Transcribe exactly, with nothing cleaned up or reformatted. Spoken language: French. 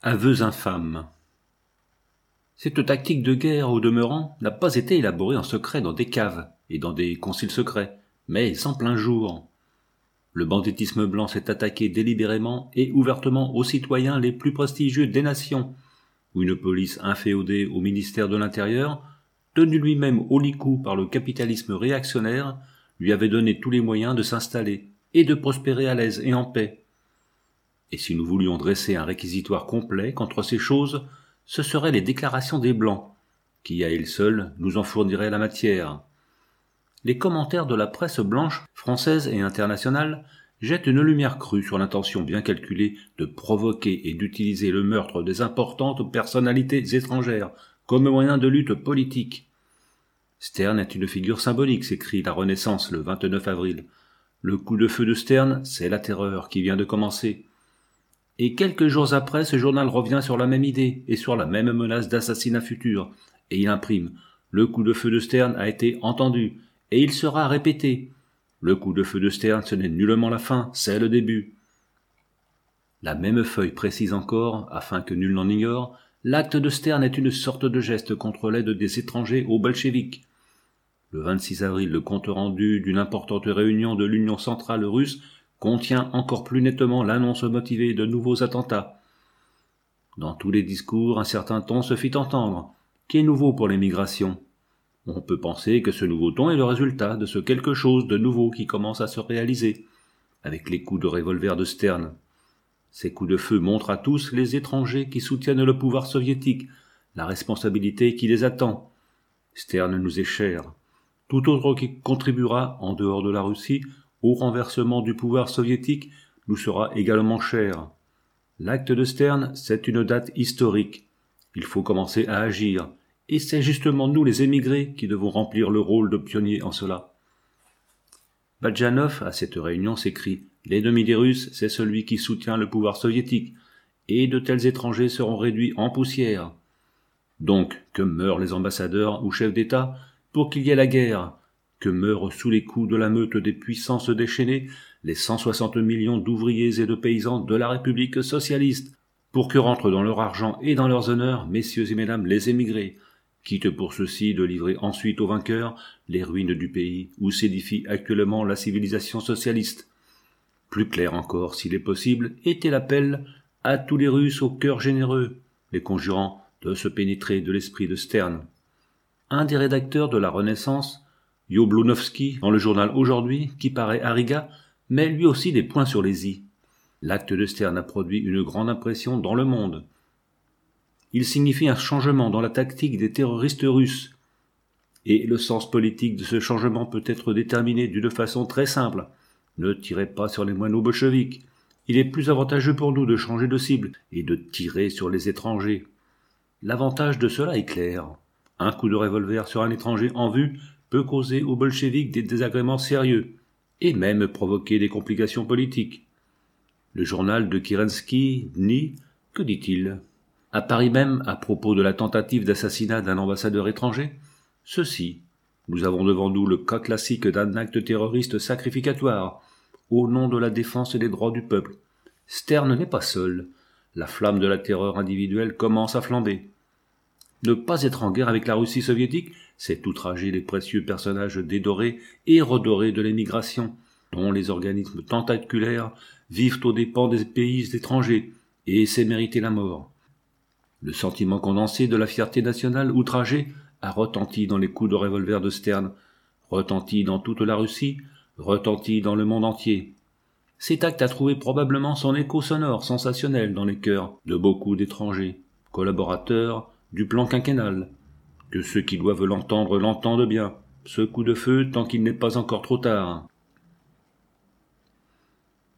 Aveux infâmes. Cette tactique de guerre, au demeurant, n'a pas été élaborée en secret dans des caves et dans des conciles secrets, mais en plein jour. Le banditisme blanc s'est attaqué délibérément et ouvertement aux citoyens les plus prestigieux des nations, où une police inféodée au ministère de l'Intérieur, tenu lui-même au licou par le capitalisme réactionnaire, lui avait donné tous les moyens de s'installer et de prospérer à l'aise et en paix. Et si nous voulions dresser un réquisitoire complet contre ces choses, ce seraient les déclarations des Blancs, qui à elles seules nous en fourniraient la matière. Les commentaires de la presse blanche, française et internationale, jettent une lumière crue sur l'intention bien calculée de provoquer et d'utiliser le meurtre des importantes personnalités étrangères comme moyen de lutte politique. Stern est une figure symbolique, s'écrit la Renaissance le vingt-neuf avril. Le coup de feu de Stern, c'est la terreur qui vient de commencer. Et quelques jours après, ce journal revient sur la même idée et sur la même menace d'assassinat futur, et il imprime « Le coup de feu de Stern a été entendu, et il sera répété. Le coup de feu de Stern, ce n'est nullement la fin, c'est le début. » La même feuille précise encore, afin que nul n'en ignore, l'acte de Stern est une sorte de geste contre l'aide des étrangers aux bolcheviks. Le vingt-six avril, le compte rendu d'une importante réunion de l'Union centrale russe contient encore plus nettement l'annonce motivée de nouveaux attentats. Dans tous les discours, un certain ton se fit entendre, qui est nouveau pour l'émigration. On peut penser que ce nouveau ton est le résultat de ce quelque chose de nouveau qui commence à se réaliser, avec les coups de revolver de Stern. Ces coups de feu montrent à tous les étrangers qui soutiennent le pouvoir soviétique, la responsabilité qui les attend. Stern nous est cher. Tout autre qui contribuera, en dehors de la Russie, au renversement du pouvoir soviétique, nous sera également cher. L'acte de Stern, c'est une date historique. Il faut commencer à agir, et c'est justement nous les émigrés qui devons remplir le rôle de pionniers en cela. Badjanov, à cette réunion, s'écrie « L'ennemi des Russes, c'est celui qui soutient le pouvoir soviétique, et de tels étrangers seront réduits en poussière. Donc, que meurent les ambassadeurs ou chefs d'État pour qu'il y ait la guerre, que meurent sous les coups de la meute des puissances déchaînées les cent soixante millions d'ouvriers et de paysans de la République socialiste, pour que rentrent dans leur argent et dans leurs honneurs, messieurs et mesdames les émigrés, quitte pour ceux-ci de livrer ensuite aux vainqueurs les ruines du pays où s'édifie actuellement la civilisation socialiste. Plus clair encore, s'il est possible, était l'appel à tous les Russes au cœur généreux, les conjurant de se pénétrer de l'esprit de Stern. Un des rédacteurs de la Renaissance, Yablonowski, dans le journal Aujourd'hui, qui paraît à Riga, met lui aussi des points sur les i. L'acte de Stern a produit une grande impression dans le monde. Il signifie un changement dans la tactique des terroristes russes. Et le sens politique de ce changement peut être déterminé d'une façon très simple. Ne tirez pas sur les moineaux bolcheviks. Il est plus avantageux pour nous de changer de cible et de tirer sur les étrangers. L'avantage de cela est clair. Un coup de revolver sur un étranger en vue peut causer aux bolcheviks des désagréments sérieux, et même provoquer des complications politiques. Le journal de Kerensky nie, que dit-il ? À Paris même, à propos de la tentative d'assassinat d'un ambassadeur étranger, ceci, nous avons devant nous le cas classique d'un acte terroriste sacrificatoire, au nom de la défense des droits du peuple. Stern n'est pas seul, la flamme de la terreur individuelle commence à flamber. Ne pas être en guerre avec la Russie soviétique, c'est outrager les précieux personnages dédorés et redorés de l'émigration, dont les organismes tentaculaires vivent aux dépens des pays étrangers, et c'est mériter la mort. Le sentiment condensé de la fierté nationale outragée a retenti dans les coups de revolver de Stern, retenti dans toute la Russie, retenti dans le monde entier. Cet acte a trouvé probablement son écho sonore sensationnel dans les cœurs de beaucoup d'étrangers, collaborateurs du plan quinquennal. Que ceux qui doivent l'entendre l'entendent bien, ce coup de feu tant qu'il n'est pas encore trop tard.